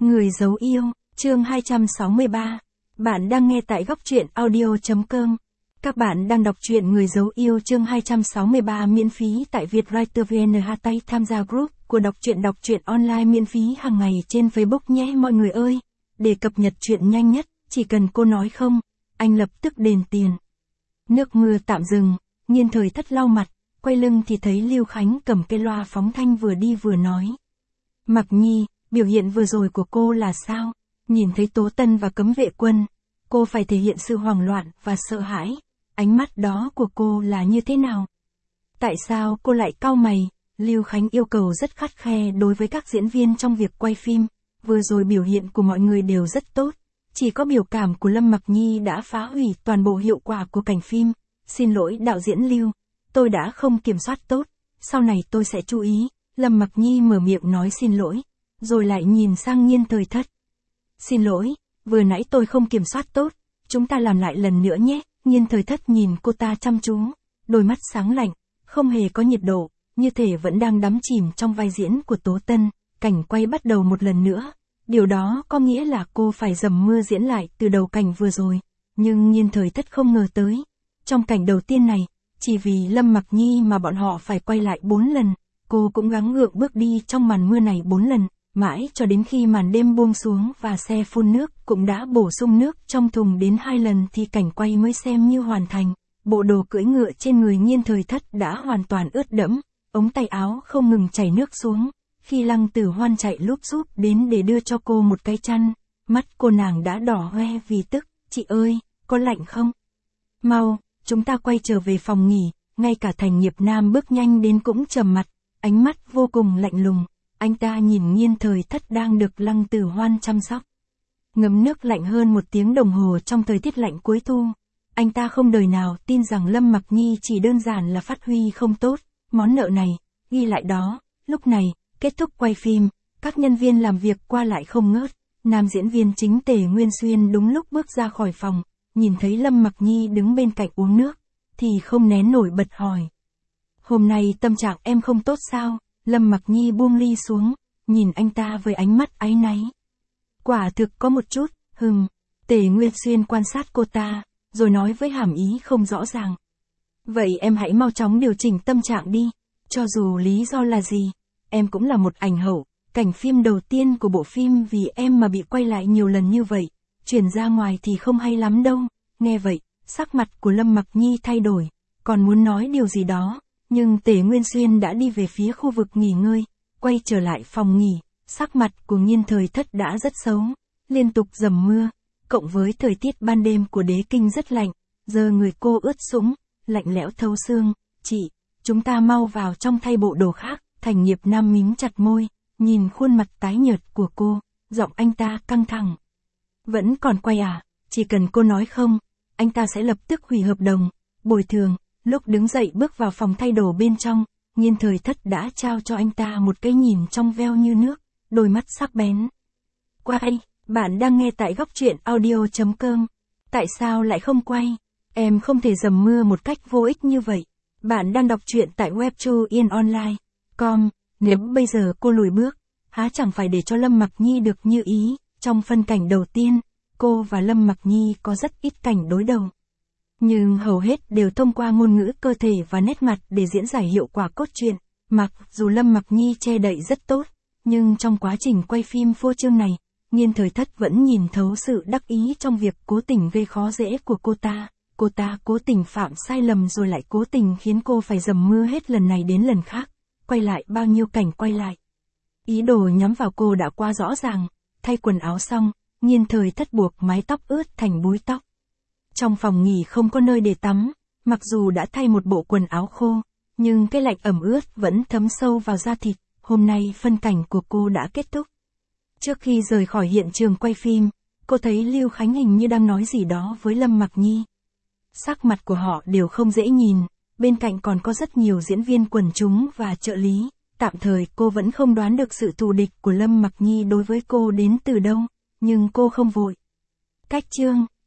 Người giấu yêu, chương 263. Bạn đang nghe tại góc truyện audio.com. Các bạn đang đọc truyện Người giấu yêu chương 263 miễn phí tại Vietwriter VN. Hãy tham gia group của đọc truyện online miễn phí hàng ngày trên Facebook nhé mọi người ơi. Để cập nhật truyện nhanh nhất, chỉ cần cô nói không, anh lập tức đền tiền. Nước mưa tạm dừng, Nhiên Thời Thất lau mặt, quay lưng thì thấy Lưu Khánh cầm cây loa phóng thanh vừa đi vừa nói. Mặc Nhi, biểu hiện vừa rồi của cô là sao? Nhìn thấy Tố Tân và Cấm Vệ Quân, cô phải thể hiện sự hoảng loạn và sợ hãi. Ánh mắt đó của cô là như thế nào? Tại sao cô lại cau mày? Lưu Khánh yêu cầu rất khắt khe đối với các diễn viên trong việc quay phim. Vừa rồi biểu hiện của mọi người đều rất tốt. Chỉ có biểu cảm của Lâm Mặc Nhi đã phá hủy toàn bộ hiệu quả của cảnh phim. Xin lỗi đạo diễn Lưu, tôi đã không kiểm soát tốt. Sau này tôi sẽ chú ý. Lâm Mặc Nhi mở miệng nói xin lỗi, rồi lại nhìn sang Nhiên Thời Thất. Xin lỗi, vừa nãy tôi không kiểm soát tốt, chúng ta làm lại lần nữa nhé. Nhiên Thời Thất nhìn cô ta chăm chú, đôi mắt sáng lạnh, không hề có nhiệt độ, như thể vẫn đang đắm chìm trong vai diễn của Tố Tân. Cảnh quay bắt đầu một lần nữa, điều đó có nghĩa là cô phải dầm mưa diễn lại từ đầu cảnh vừa rồi. Nhưng Nhiên Thời Thất không ngờ tới, trong cảnh đầu tiên này, chỉ vì Lâm Mặc Nhi mà bọn họ phải quay lại 4 lần. Cô cũng gắng gượng bước đi trong màn mưa này 4 lần, mãi cho đến khi màn đêm buông xuống và xe phun nước cũng đã bổ sung nước trong thùng đến 2 lần thì cảnh quay mới xem như hoàn thành. Bộ đồ cưỡi ngựa trên người Nhiên Thời Thất đã hoàn toàn ướt đẫm, ống tay áo không ngừng chảy nước xuống. Khi Lăng Tử Hoan chạy lúp xúp đến để đưa cho cô một cái chăn, mắt cô nàng đã đỏ hoe vì tức. Chị ơi, có lạnh không? Mau, chúng ta quay trở về phòng nghỉ. Ngay cả Thành Nghiệp Nam bước nhanh đến cũng trầm mặt, ánh mắt vô cùng lạnh lùng. Anh ta nhìn Nhiên Thời Thất đang được Lăng Tử Hoan chăm sóc. Ngấm nước lạnh hơn 1 tiếng đồng hồ trong thời tiết lạnh cuối thu. Anh ta không đời nào tin rằng Lâm Mặc Nhi chỉ đơn giản là phát huy không tốt. Món nợ này, ghi lại đó. Lúc này, kết thúc quay phim, các nhân viên làm việc qua lại không ngớt. Nam diễn viên chính Tề Nguyên Xuyên đúng lúc bước ra khỏi phòng, nhìn thấy Lâm Mặc Nhi đứng bên cạnh uống nước, thì không nén nổi bật hỏi. Hôm nay tâm trạng em không tốt sao? Lâm Mặc Nhi buông ly xuống, nhìn anh ta với ánh mắt áy náy. Quả thực có một chút, Tề Nguyên Xuyên quan sát cô ta, rồi nói với hàm ý không rõ ràng. Vậy em hãy mau chóng điều chỉnh tâm trạng đi, cho dù lý do là gì, em cũng là một ảnh hậu, cảnh phim đầu tiên của bộ phim vì em mà bị quay lại nhiều lần như vậy, truyền ra ngoài thì không hay lắm đâu. Nghe vậy, sắc mặt của Lâm Mặc Nhi thay đổi, còn muốn nói điều gì đó. Nhưng Tề Nguyên Xuyên đã đi về phía khu vực nghỉ ngơi, quay trở lại phòng nghỉ, sắc mặt của Nhiên Thời Thất đã rất xấu, liên tục dầm mưa, cộng với thời tiết ban đêm của Đế Kinh rất lạnh, giờ người cô ướt sũng, lạnh lẽo thấu xương. Chị, chúng ta mau vào trong thay bộ đồ khác. Thành Nghiệp Nam mím chặt môi, nhìn khuôn mặt tái nhợt của cô, giọng anh ta căng thẳng. Vẫn còn quay à? Chỉ cần cô nói không, anh ta sẽ lập tức hủy hợp đồng, bồi thường. Lúc đứng dậy bước vào phòng thay đồ bên trong, Nhiên Thời Thất đã trao cho anh ta một cái nhìn trong veo như nước, đôi mắt sắc bén. Quay, bạn đang nghe tại góc truyện audio.com. Tại sao lại không quay? Em không thể dầm mưa một cách vô ích như vậy. Bạn đang đọc truyện tại webtoonline.com. Nếu bây giờ cô lùi bước, há chẳng phải để cho Lâm Mặc Nhi được như ý. Trong phân cảnh đầu tiên, cô và Lâm Mặc Nhi có rất ít cảnh đối đầu. Nhưng hầu hết đều thông qua ngôn ngữ cơ thể và nét mặt để diễn giải hiệu quả cốt truyện. Mặc dù Lâm Mặc Nhi che đậy rất tốt, nhưng trong quá trình quay phim phô trương này, Nhiên Thời Thất vẫn nhìn thấu sự đắc ý trong việc cố tình gây khó dễ của cô ta. Cô ta cố tình phạm sai lầm rồi lại cố tình khiến cô phải dầm mưa hết lần này đến lần khác, quay lại bao nhiêu cảnh quay lại. Ý đồ nhắm vào cô đã quá rõ ràng. Thay quần áo xong, Nhiên Thời Thất buộc mái tóc ướt thành búi tóc. Trong phòng nghỉ không có nơi để tắm, mặc dù đã thay một bộ quần áo khô, nhưng cái lạnh ẩm ướt vẫn thấm sâu vào da thịt. Hôm nay phân cảnh của cô đã kết thúc. Trước khi rời khỏi hiện trường quay phim, cô thấy Lưu Khánh hình như đang nói gì đó với Lâm Mặc Nhi. Sắc mặt của họ đều không dễ nhìn, bên cạnh còn có rất nhiều diễn viên quần chúng và trợ lý. Tạm thời cô vẫn không đoán được sự thù địch của Lâm Mặc Nhi đối với cô đến từ đâu, nhưng cô không vội. Cách chương